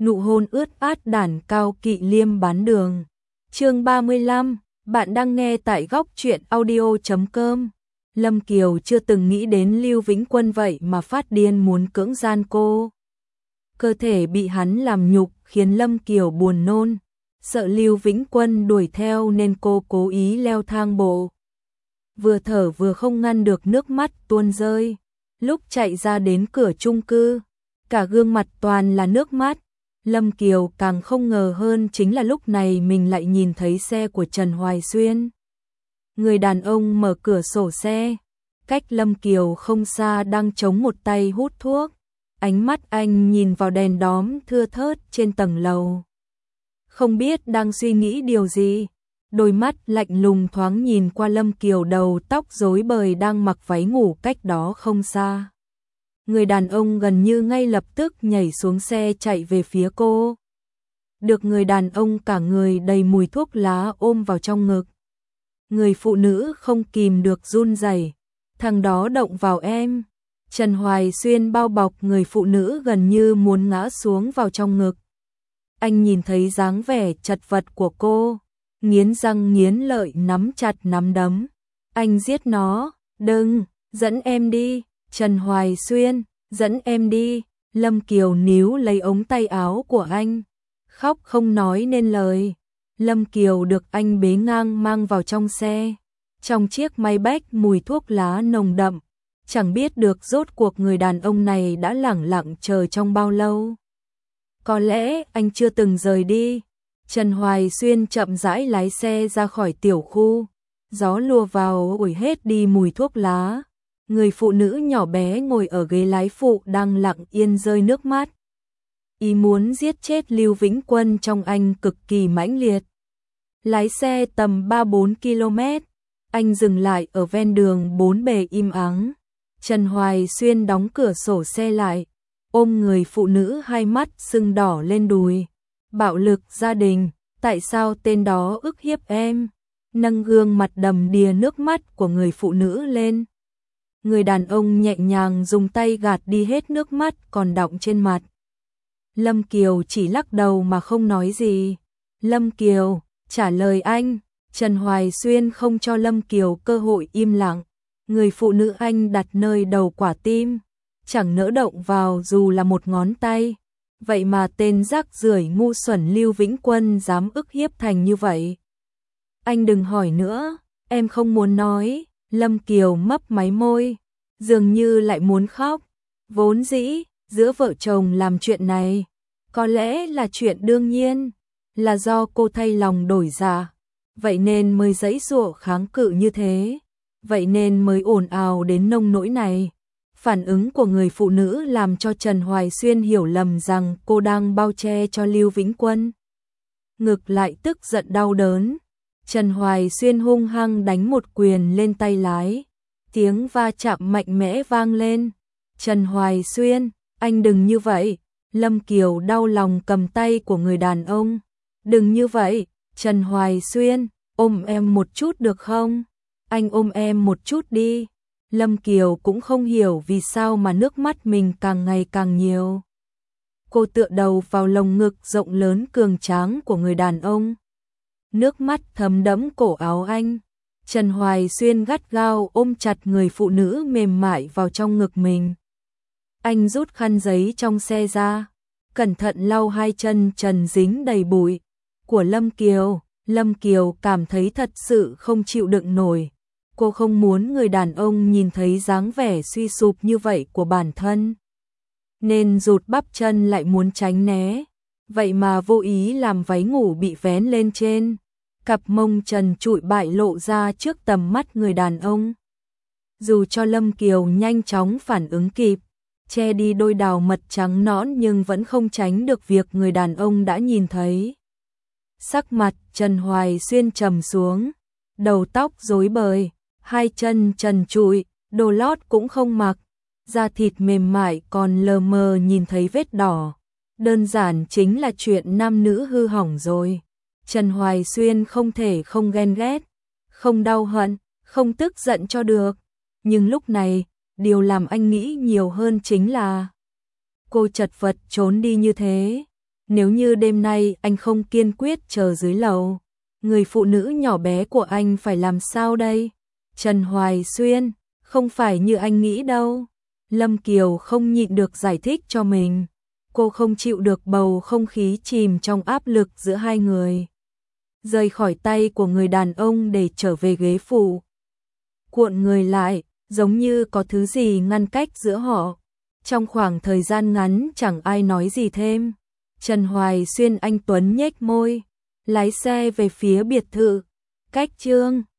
nụ hôn ướt át đản Cao Kỵ Liêm bán đường. Chương 35, bạn đang nghe tại góc truyện audio.com. Lâm Kiều chưa từng nghĩ đến Lưu Vĩnh Quân vậy mà phát điên muốn cưỡng gian cô. Cơ thể bị hắn làm nhục khiến Lâm Kiều buồn nôn, sợ Lưu Vĩnh Quân đuổi theo nên cô cố ý leo thang bộ. Vừa thở vừa không ngăn được nước mắt tuôn rơi. Lúc chạy ra đến cửa chung cư, cả gương mặt toàn là nước mắt. Lâm Kiều càng không ngờ hơn chính là lúc này mình lại nhìn thấy xe của Trần Hoài Xuyên. Người đàn ông mở cửa sổ xe, cách Lâm Kiều không xa đang chống một tay hút thuốc. Ánh mắt anh nhìn vào đèn đóm thưa thớt trên tầng lầu. Không biết đang suy nghĩ điều gì, đôi mắt lạnh lùng thoáng nhìn qua Lâm Kiều đầu tóc rối bời đang mặc váy ngủ cách đó không xa. Người đàn ông gần như ngay lập tức nhảy xuống xe chạy về phía cô. Được người đàn ông cả người đầy mùi thuốc lá ôm vào trong ngực. Người phụ nữ không kìm được run rẩy, thằng đó động vào em. Trần Hoài Xuyên bao bọc người phụ nữ gần như muốn ngã xuống vào trong ngực. Anh nhìn thấy dáng vẻ chật vật của cô, nghiến răng nghiến lợi nắm chặt nắm đấm. Anh giết nó, đừng, dẫn em đi. Trần Hoài Xuyên, dẫn em đi. Lâm Kiều níu lấy ống tay áo của anh, khóc không nói nên lời. Lâm Kiều được anh bế ngang mang vào trong xe. Trong chiếc Maybach mùi thuốc lá nồng đậm, chẳng biết được rốt cuộc người đàn ông này đã lẳng lặng chờ trong bao lâu. Có lẽ anh chưa từng rời đi. Trần Hoài Xuyên chậm rãi lái xe ra khỏi tiểu khu. Gió lùa vào ủi hết đi mùi thuốc lá. Người phụ nữ nhỏ bé ngồi ở ghế lái phụ đang lặng yên rơi nước mắt. Ý muốn giết chết Lưu Vĩnh Quân trong anh cực kỳ mãnh liệt. Lái xe tầm 3-4 km, anh dừng lại ở ven đường bốn bề im ắng. Trần Hoài Xuyên đóng cửa sổ xe lại, ôm người phụ nữ hai mắt sưng đỏ lên đùi. Bạo lực gia đình, tại sao tên đó ức hiếp em? Nâng gương mặt đầm đìa nước mắt của người phụ nữ lên. Người đàn ông nhẹ nhàng dùng tay gạt đi hết nước mắt còn đọng trên mặt. Lâm Kiều chỉ lắc đầu mà không nói gì. Lâm Kiều, trả lời anh. Trần Hoài Xuyên không cho Lâm Kiều cơ hội im lặng. Người phụ nữ anh đặt nơi đầu quả tim, chẳng nỡ động vào dù là một ngón tay. Vậy mà tên rác rưởi ngu xuẩn Lưu Vĩnh Quân dám ức hiếp thành như vậy. Anh đừng hỏi nữa, em không muốn nói. Lâm Kiều mấp máy môi, dường như lại muốn khóc. Vốn dĩ, giữa vợ chồng làm chuyện này, có lẽ là chuyện đương nhiên, là do cô thay lòng đổi dạ, vậy nên mới giãy giụa kháng cự như thế, vậy nên mới ồn ào đến nông nỗi này. Phản ứng của người phụ nữ làm cho Trần Hoài Xuyên hiểu lầm rằng cô đang bao che cho Lưu Vĩnh Quân. Ngực lại tức giận đau đớn. Trần Hoài Xuyên hung hăng đánh một quyền lên tay lái. Tiếng va chạm mạnh mẽ vang lên. Trần Hoài Xuyên, anh đừng như vậy. Lâm Kiều đau lòng cầm tay của người đàn ông. Đừng như vậy, Trần Hoài Xuyên, ôm em một chút được không? Anh ôm em một chút đi. Lâm Kiều cũng không hiểu vì sao mà nước mắt mình càng ngày càng nhiều. Cô tựa đầu vào lồng ngực rộng lớn cường tráng của người đàn ông. Nước mắt thấm đẫm cổ áo anh. Trần Hoài Xuyên gắt gao ôm chặt người phụ nữ mềm mại vào trong ngực mình. Anh rút khăn giấy trong xe ra, cẩn thận lau hai chân trần dính đầy bụi của Lâm Kiều. Lâm Kiều cảm thấy thật sự không chịu đựng nổi. Cô không muốn người đàn ông nhìn thấy dáng vẻ suy sụp như vậy của bản thân, nên rụt bắp chân lại muốn tránh né. Vậy mà vô ý làm váy ngủ bị vén lên trên, cặp mông trần trụi bại lộ ra trước tầm mắt người đàn ông. Dù cho Lâm Kiều nhanh chóng phản ứng kịp, che đi đôi đào mật trắng nõn nhưng vẫn không tránh được việc người đàn ông đã nhìn thấy. Sắc mặt Trần Hoài Xuyên trầm xuống, đầu tóc rối bời, hai chân trần trụi, đồ lót cũng không mặc, da thịt mềm mại còn lờ mờ nhìn thấy vết đỏ. Đơn giản chính là chuyện nam nữ hư hỏng rồi. Trần Hoài Xuyên không thể không ghen ghét, không đau hận, không tức giận cho được. Nhưng lúc này, điều làm anh nghĩ nhiều hơn chính là cô chật vật trốn đi như thế. nếu như đêm nay anh không kiên quyết chờ dưới lầu, người phụ nữ nhỏ bé của anh phải làm sao đây? Trần Hoài Xuyên, không phải như anh nghĩ đâu. Lâm Kiều không nhịn được giải thích cho mình. Cô không chịu được bầu không khí chìm trong áp lực giữa hai người. Rời khỏi tay của người đàn ông để trở về ghế phụ. Cuộn người lại, giống như có thứ gì ngăn cách giữa họ. Trong khoảng thời gian ngắn chẳng ai nói gì thêm. Trần Hoài Xuyên anh tuấn nhếch môi, lái xe về phía biệt thự. Cách Chương